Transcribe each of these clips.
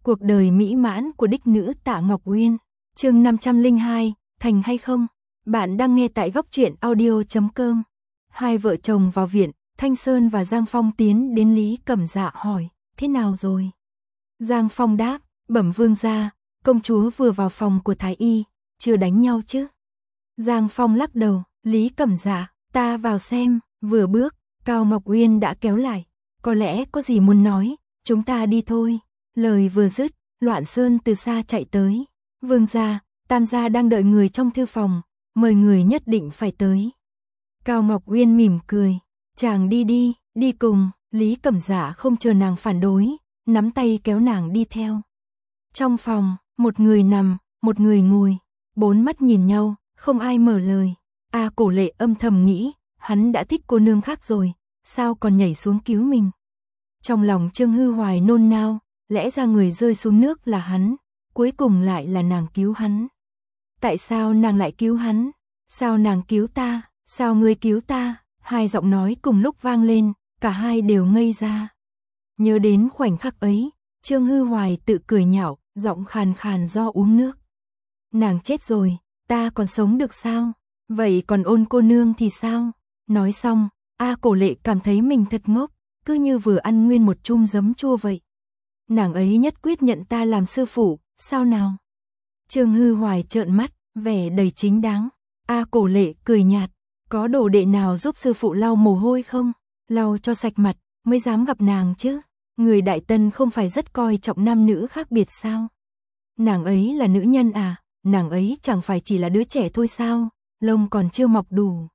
Cuộc đời mỹ mãn của đích nữ Tạ Ngọc Uyên. Chương 502, thành hay không? Bạn đang nghe tại góc truyện audio.com. Hai vợ chồng vào viện, Thanh Sơn và Giang Phong tiến đến Lý Cẩm Dạ hỏi, thế nào rồi? Giang Phong đáp, bẩm vương gia, công chúa vừa vào phòng của thái y, chưa đánh nhau chứ? Giang Phong lắc đầu, Lý Cẩm Dạ, ta vào xem. Vừa bước, Cao Ngọc Uyên đã kéo lại, có lẽ có gì muốn nói, chúng ta đi thôi. Lời vừa dứt, Loạn Sơn từ xa chạy tới. Vương gia, Tam gia đang đợi người trong thư phòng, mời người nhất định phải tới. Cao Ngọc Uyên mỉm cười, chàng đi đi, đi cùng. Lý Cẩm Dạ không chờ nàng phản đối, nắm tay kéo nàng đi theo. Trong phòng, một người nằm, một người ngồi, bốn mắt nhìn nhau, không ai mở lời. Cổ Lệ âm thầm nghĩ, hắn đã thích cô nương khác rồi, sao còn nhảy xuống cứu mình? Trong lòng Trương Hư Hoài nôn nao, lẽ ra người rơi xuống nước là hắn, cuối cùng lại là nàng cứu hắn. Tại sao nàng lại cứu hắn? Sao nàng cứu ta? Sao ngươi cứu ta? Hai giọng nói cùng lúc vang lên, cả hai đều ngây ra. Nhớ đến khoảnh khắc ấy, Trương Hư Hoài tự cười nhạo, giọng khàn khàn do uống nước. Nàng chết rồi, ta còn sống được sao? Vậy còn Ôn cô nương thì sao? Nói xong, Cổ Lệ cảm thấy mình thật ngốc, cứ như vừa ăn nguyên một chum giấm chua vậy. Nàng ấy nhất quyết nhận ta làm sư phụ, sao nào? Trương Hư Hoài trợn mắt, vẻ đầy chính đáng. Cổ Lệ cười nhạt, có đồ đệ nào giúp sư phụ lau mồ hôi không? Lau cho sạch mặt, mới dám gặp nàng chứ. Người Đại Tân không phải rất coi trọng nam nữ khác biệt sao? Nàng ấy là nữ nhân à? Nàng ấy chẳng phải chỉ là đứa trẻ thôi sao? Lông còn chưa mọc đủ.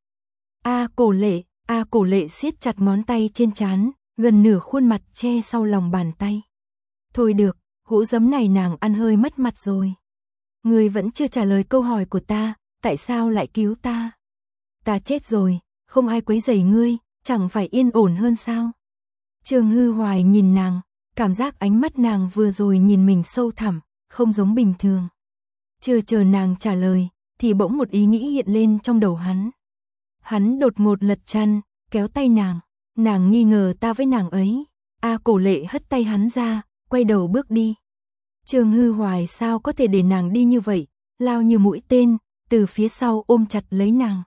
Cổ Lệ siết chặt ngón tay trên trán, gần nửa khuôn mặt che sau lòng bàn tay. Thôi được, hũ giấm này nàng ăn hơi mất mặt rồi. Ngươi vẫn chưa trả lời câu hỏi của ta, tại sao lại cứu ta? Ta chết rồi, không ai quấy rầy ngươi, chẳng phải yên ổn hơn sao? Trương Hư Hoài nhìn nàng, cảm giác ánh mắt nàng vừa rồi nhìn mình sâu thẳm, không giống bình thường. Chưa chờ nàng trả lời, thì bỗng một ý nghĩ hiện lên trong đầu hắn. Hắn đột ngột lật chăn, kéo tay nàng nghi ngờ ta với nàng ấy. Cổ Lệ hất tay hắn ra, quay đầu bước đi. Trương Hư Hoài sao có thể để nàng đi như vậy, lao như mũi tên, từ phía sau ôm chặt lấy nàng.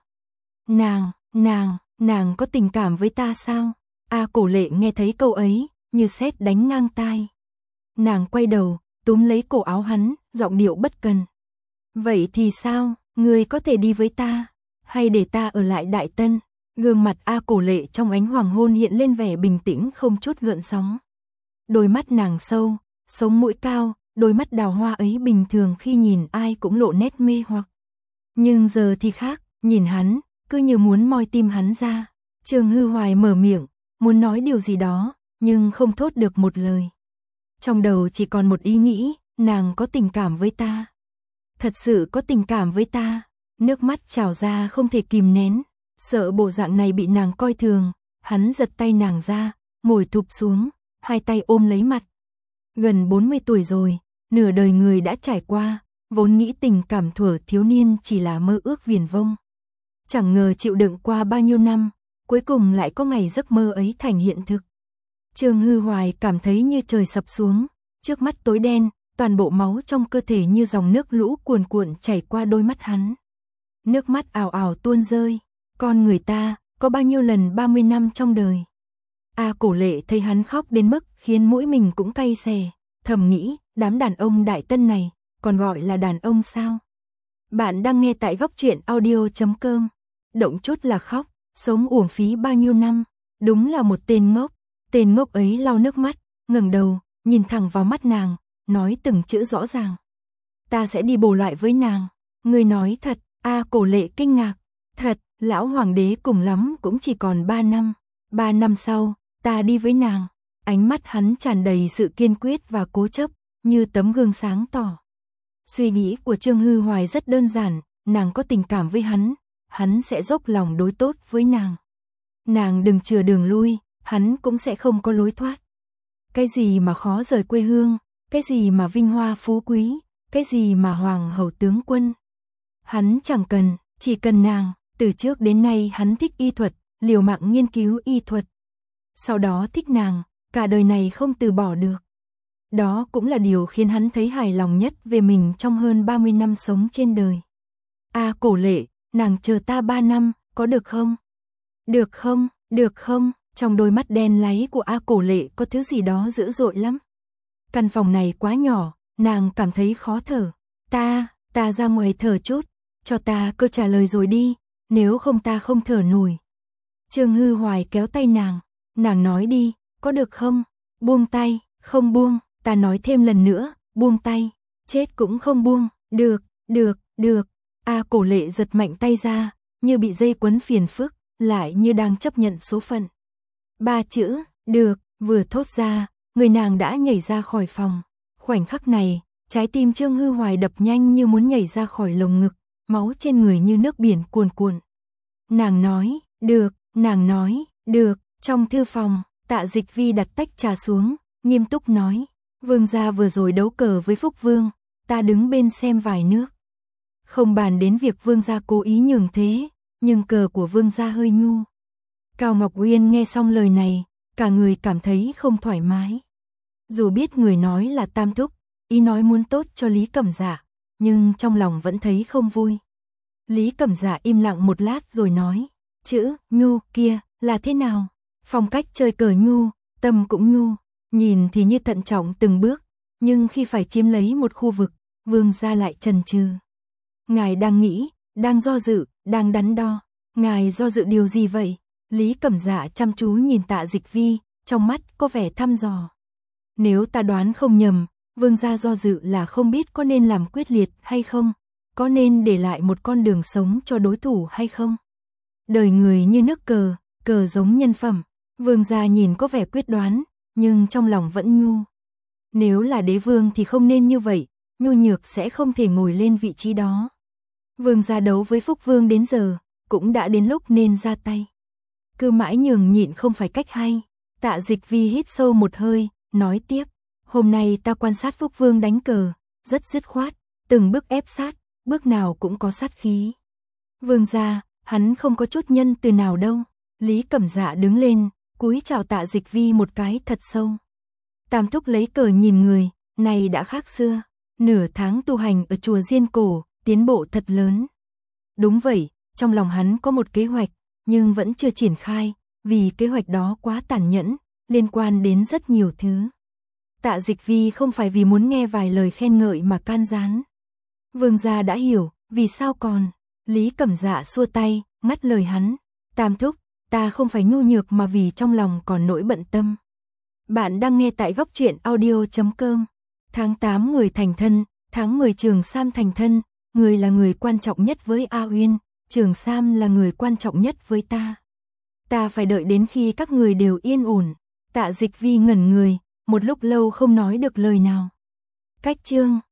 Nàng có tình cảm với ta sao? Cổ Lệ nghe thấy câu ấy, như sét đánh ngang tai. Nàng quay đầu, túm lấy cổ áo hắn, giọng điệu bất cần. Vậy thì sao, ngươi có thể đi với ta, hay để ta ở lại Đại Tân? Gương mặt Cổ Lệ trong ánh hoàng hôn hiện lên vẻ bình tĩnh không chút gợn sóng. Đôi mắt nàng sâu, sống mũi cao, đôi mắt đào hoa ấy bình thường khi nhìn ai cũng lộ nét mê hoặc. Nhưng giờ thì khác, nhìn hắn, cứ như muốn moi tim hắn ra. Trương Hư Hoài mở miệng, muốn nói điều gì đó, nhưng không thốt được một lời. Trong đầu chỉ còn một ý nghĩ, nàng có tình cảm với ta. Thật sự có tình cảm với ta. Nước mắt trào ra không thể kìm nén, sợ bộ dạng này bị nàng coi thường, hắn giật tay nàng ra, ngồi thụp xuống, hai tay ôm lấy mặt. Gần 40 tuổi rồi, nửa đời người đã trải qua, vốn nghĩ tình cảm thuở thiếu niên chỉ là mơ ước viển vông. Chẳng ngờ chịu đựng qua bao nhiêu năm, cuối cùng lại có ngày giấc mơ ấy thành hiện thực. Trương Hư Hoài cảm thấy như trời sập xuống, trước mắt tối đen, toàn bộ máu trong cơ thể như dòng nước lũ cuồn cuộn chảy qua đôi mắt hắn. Nước mắt ào ào tuôn rơi, con người ta, có bao nhiêu lần 30 năm trong đời. Cổ Lệ thấy hắn khóc đến mức khiến mũi mình cũng cay xè, thầm nghĩ, đám đàn ông Đại Tân này, còn gọi là đàn ông sao? Bạn đang nghe tại góc truyện audio.com. Động chút là khóc, sống uổng phí bao nhiêu năm, đúng là một tên ngốc. Tên ngốc ấy lau nước mắt, ngẩng đầu, nhìn thẳng vào mắt nàng, nói từng chữ rõ ràng. Ta sẽ đi bổ lại với nàng. Ngươi nói thật? Cổ Lệ kinh ngạc. Thật, lão hoàng đế cùng lắm cũng chỉ còn 3 năm. 3 năm sau, ta đi với nàng. Ánh mắt hắn tràn đầy sự kiên quyết và cố chấp, như tấm gương sáng tỏ. Suy nghĩ của Trương Hư Hoài rất đơn giản, nàng có tình cảm với hắn sẽ dốc lòng đối tốt với nàng. Nàng đừng chừa đường lui, hắn cũng sẽ không có lối thoát. Cái gì mà khó rời quê hương, cái gì mà vinh hoa phú quý, cái gì mà hoàng hậu tướng quân. Hắn chẳng cần, chỉ cần nàng. Từ trước đến nay hắn thích y thuật, liều mạng nghiên cứu y thuật. Sau đó thích nàng, cả đời này không từ bỏ được. Đó cũng là điều khiến hắn thấy hài lòng nhất về mình trong hơn 30 năm sống trên đời. A Cổ Lệ, nàng chờ ta 3 năm, có được không? Được không, được không? Trong đôi mắt đen láy của A Cổ Lệ có thứ gì đó dữ dội lắm. Căn phòng này quá nhỏ, nàng cảm thấy khó thở. Ta ra ngoài thở chút, cho ta câu trả lời rồi đi, nếu không ta không thở nổi. Trương Hư Hoài kéo tay nàng nói đi, có được không? Buông tay, không buông, ta nói thêm lần nữa, buông tay, chết cũng không buông, được. A Cổ Lệ giật mạnh tay ra, như bị dây quấn phiền phức, lại như đang chấp nhận số phận. 3 chữ, được, vừa thốt ra, người nàng đã nhảy ra khỏi phòng. Khoảnh khắc này, trái tim Trương Hư Hoài đập nhanh như muốn nhảy ra khỏi lồng ngực, máu trên người như nước biển cuồn cuộn. Nàng nói, được, trong thư phòng, Tạ Dịch Vi đặt tách trà xuống, nghiêm túc nói, vương gia vừa rồi đấu cờ với Phúc Vương, ta đứng bên xem vài nước. Không bàn đến việc vương gia cố ý nhường thế, nhưng cờ của vương gia hơi nhu. Cao Ngọc Uyên nghe xong lời này, cả người cảm thấy không thoải mái. Dù biết người nói là Tam Thúc, ý nói muốn tốt cho Lý Cẩm Dạ, nhưng trong lòng vẫn thấy không vui. Lý Cẩm Dạ im lặng một lát rồi nói, chữ nhu kia là thế nào? Phong cách chơi cờ nhu, tâm cũng nhu, nhìn thì như thận trọng từng bước, nhưng khi phải chiếm lấy một khu vực, vương gia lại chần chừ. Ngài đang nghĩ, đang do dự, đang đắn đo. Ngài do dự điều gì vậy? Lý Cẩm Dạ chăm chú nhìn Tạ Dịch Vi, trong mắt có vẻ thăm dò. Nếu ta đoán không nhầm, vương gia do dự là không biết có nên làm quyết liệt hay không, có nên để lại một con đường sống cho đối thủ hay không. Đời người như nước cờ, cờ giống nhân phẩm. Vương gia nhìn có vẻ quyết đoán, nhưng trong lòng vẫn nhu. Nếu là đế vương thì không nên như vậy, nhu nhược sẽ không thể ngồi lên vị trí đó. Vương gia đấu với Phúc Vương đến giờ, cũng đã đến lúc nên ra tay. Cứ mãi nhường nhịn không phải cách hay. Tạ Dịch Vi hít sâu một hơi, nói tiếp, hôm nay ta quan sát Phúc Vương đánh cờ, rất dứt khoát, từng bước ép sát, bước nào cũng có sát khí. Vương gia, hắn không có chút nhân từ nào đâu. Lý Cẩm Dạ đứng lên, cúi chào Tạ Dịch Vi một cái thật sâu. Tam Thúc lấy cờ nhìn người, này đã khác xưa. Nửa tháng tu hành ở chùa Diên Cổ, tiến bộ thật lớn. Đúng vậy, trong lòng hắn có một kế hoạch, nhưng vẫn chưa triển khai, vì kế hoạch đó quá tàn nhẫn, liên quan đến rất nhiều thứ. Tạ Dịch Vi không phải vì muốn nghe vài lời khen ngợi mà can gián. Vương gia đã hiểu, vì sao còn? Lý Cẩm Dạ xua tay, ngắt lời hắn. Tam Thúc, ta không phải nhu nhược mà vì trong lòng còn nỗi bận tâm. Bạn đang nghe tại Góc Truyện Audio.com. Tháng 8 người thành thân, tháng 10 Trường Sam thành thân, người là người quan trọng nhất với A Uyên, Trường Sam là người quan trọng nhất với ta. Ta phải đợi đến khi các người đều yên ổn. Tạ Dịch Vi ngẩn người, một lúc lâu không nói được lời nào. Cách chương